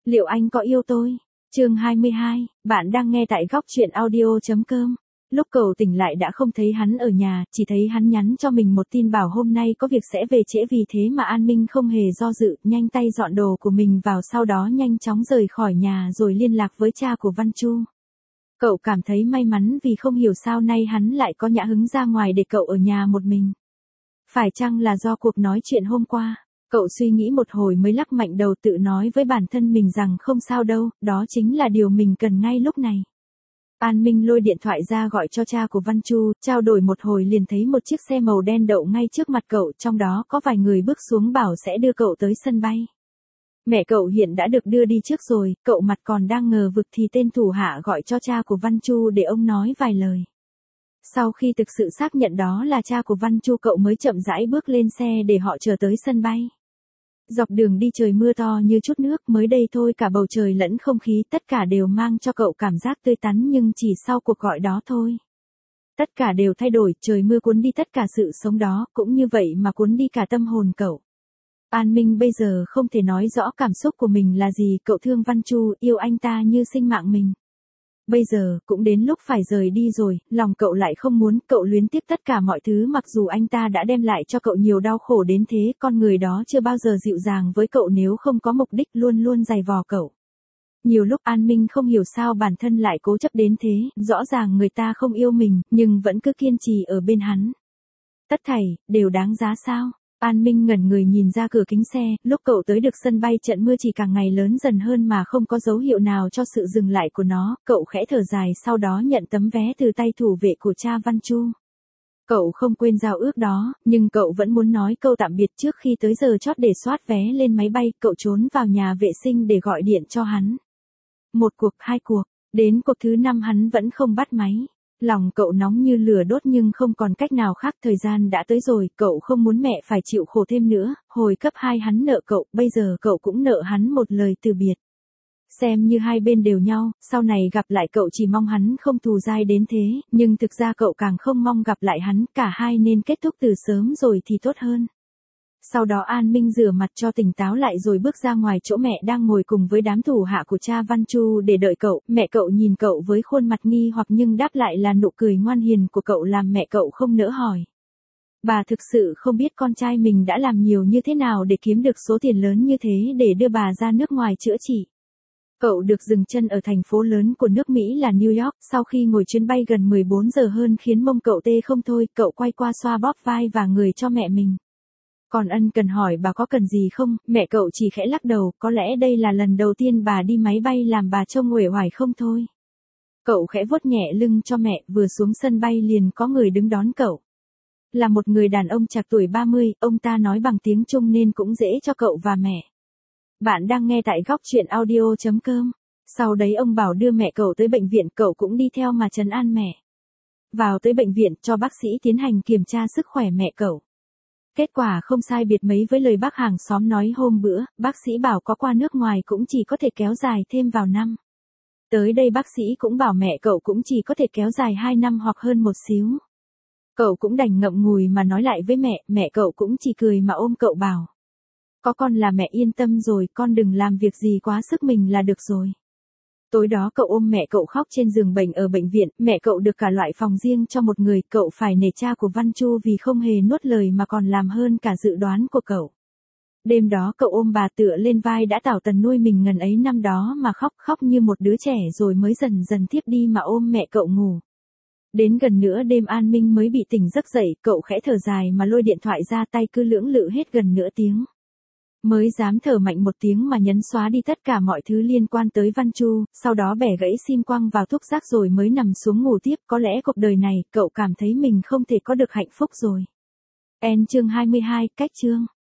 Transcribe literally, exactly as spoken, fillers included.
Liệu anh có yêu tôi? Chương hai mươi hai, bạn đang nghe tại góc truyện audio chấm com. Lúc cậu tỉnh lại đã không thấy hắn ở nhà, chỉ thấy hắn nhắn cho mình một tin bảo hôm nay có việc sẽ về trễ, vì thế mà An Minh không hề do dự, nhanh tay dọn đồ của mình vào, sau đó nhanh chóng rời khỏi nhà rồi liên lạc với cha của Văn Chu. Cậu cảm thấy may mắn vì không hiểu sao nay hắn lại có nhã hứng ra ngoài để cậu ở nhà một mình. Phải chăng là do cuộc nói chuyện hôm qua? Cậu suy nghĩ một hồi mới lắc mạnh đầu, tự nói với bản thân mình rằng không sao đâu, đó chính là điều mình cần ngay lúc này. An Minh lôi điện thoại ra gọi cho cha của Văn Chu, trao đổi một hồi liền thấy một chiếc xe màu đen đậu ngay trước mặt cậu, trong đó có vài người bước xuống bảo sẽ đưa cậu tới sân bay. Mẹ cậu hiện đã được đưa đi trước rồi, cậu mặt còn đang ngờ vực thì tên thủ hạ gọi cho cha của Văn Chu để ông nói vài lời. Sau khi thực sự xác nhận đó là cha của Văn Chu, cậu mới chậm rãi bước lên xe để họ chờ tới sân bay. Dọc đường đi trời mưa to như chút nước, mới đây thôi cả bầu trời lẫn không khí tất cả đều mang cho cậu cảm giác tươi tắn, nhưng chỉ sau cuộc gọi đó thôi. Tất cả đều thay đổi, trời mưa cuốn đi tất cả sự sống đó, cũng như vậy mà cuốn đi cả tâm hồn cậu. An Minh bây giờ không thể nói rõ cảm xúc của mình là gì, cậu thương Văn Chu, yêu anh ta như sinh mạng mình. Bây giờ, cũng đến lúc phải rời đi rồi, lòng cậu lại không muốn, cậu luyến tiếc tất cả mọi thứ mặc dù anh ta đã đem lại cho cậu nhiều đau khổ đến thế, con người đó chưa bao giờ dịu dàng với cậu nếu không có mục đích, luôn luôn giày vò cậu. Nhiều lúc An Minh không hiểu sao bản thân lại cố chấp đến thế, rõ ràng người ta không yêu mình, nhưng vẫn cứ kiên trì ở bên hắn. Tất thảy, đều đáng giá sao? An Minh ngẩn người nhìn ra cửa kính xe, lúc cậu tới được sân bay trận mưa chỉ càng ngày lớn dần hơn mà không có dấu hiệu nào cho sự dừng lại của nó, cậu khẽ thở dài sau đó nhận tấm vé từ tay thủ vệ của cha Văn Chu. Cậu không quên giao ước đó, nhưng cậu vẫn muốn nói câu tạm biệt trước khi tới giờ chót để soát vé lên máy bay, cậu trốn vào nhà vệ sinh để gọi điện cho hắn. Một cuộc, hai cuộc, đến cuộc thứ năm hắn vẫn không bắt máy. Lòng cậu nóng như lửa đốt nhưng không còn cách nào khác, thời gian đã tới rồi, cậu không muốn mẹ phải chịu khổ thêm nữa, hồi cấp hai hắn nợ cậu, bây giờ cậu cũng nợ hắn một lời từ biệt. Xem như hai bên đều nhau, sau này gặp lại cậu chỉ mong hắn không thù dai đến thế, nhưng thực ra cậu càng không mong gặp lại hắn, cả hai nên kết thúc từ sớm rồi thì tốt hơn. Sau đó An Minh rửa mặt cho tỉnh táo lại rồi bước ra ngoài chỗ mẹ đang ngồi cùng với đám thủ hạ của cha Văn Chu để đợi cậu. Mẹ cậu nhìn cậu với khuôn mặt nghi hoặc nhưng đáp lại là nụ cười ngoan hiền của cậu làm mẹ cậu không nỡ hỏi. Bà thực sự không biết con trai mình đã làm nhiều như thế nào để kiếm được số tiền lớn như thế để đưa bà ra nước ngoài chữa trị. Cậu được dừng chân ở thành phố lớn của nước Mỹ là New York, sau khi ngồi chuyến bay gần mười bốn giờ hơn khiến mông cậu tê không thôi, cậu quay qua xoa bóp vai và người cho mẹ mình. Còn ân cần hỏi bà có cần gì không, mẹ cậu chỉ khẽ lắc đầu, có lẽ đây là lần đầu tiên bà đi máy bay làm bà trông uể oải không thôi. Cậu khẽ vuốt nhẹ lưng cho mẹ, vừa xuống sân bay liền có người đứng đón cậu. Là một người đàn ông trạc tuổi ba mươi, ông ta nói bằng tiếng Trung nên cũng dễ cho cậu và mẹ. Bạn đang nghe tại góc truyện audio chấm com. Sau đấy ông bảo đưa mẹ cậu tới bệnh viện, cậu cũng đi theo mà trấn an mẹ. Vào tới bệnh viện cho bác sĩ tiến hành kiểm tra sức khỏe mẹ cậu. Kết quả không sai biệt mấy với lời bác hàng xóm nói hôm bữa, bác sĩ bảo có qua nước ngoài cũng chỉ có thể kéo dài thêm vào năm. Tới đây bác sĩ cũng bảo mẹ cậu cũng chỉ có thể kéo dài hai năm hoặc hơn một xíu. Cậu cũng đành ngậm ngùi mà nói lại với mẹ, mẹ cậu cũng chỉ cười mà ôm cậu bảo. Có con là mẹ yên tâm rồi, con đừng làm việc gì quá sức mình là được rồi. Tối đó cậu ôm mẹ cậu khóc trên giường bệnh ở bệnh viện, mẹ cậu được cả loại phòng riêng cho một người, cậu phải nể cha của Văn Chu vì không hề nuốt lời mà còn làm hơn cả dự đoán của cậu. Đêm đó cậu ôm bà tựa lên vai đã tảo tần nuôi mình ngần ấy năm đó mà khóc khóc như một đứa trẻ rồi mới dần dần thiếp đi mà ôm mẹ cậu ngủ. Đến gần nửa đêm An Minh mới bị tỉnh giấc dậy, cậu khẽ thở dài mà lôi điện thoại ra, tay cứ lưỡng lự hết gần nửa tiếng. Mới dám thở mạnh một tiếng mà nhấn xóa đi tất cả mọi thứ liên quan tới Văn Chu, sau đó bẻ gãy sim quăng vào thuốc rác rồi mới nằm xuống ngủ tiếp. Có lẽ cuộc đời này, cậu cảm thấy mình không thể có được hạnh phúc rồi. End chương hai mươi hai, cách chương.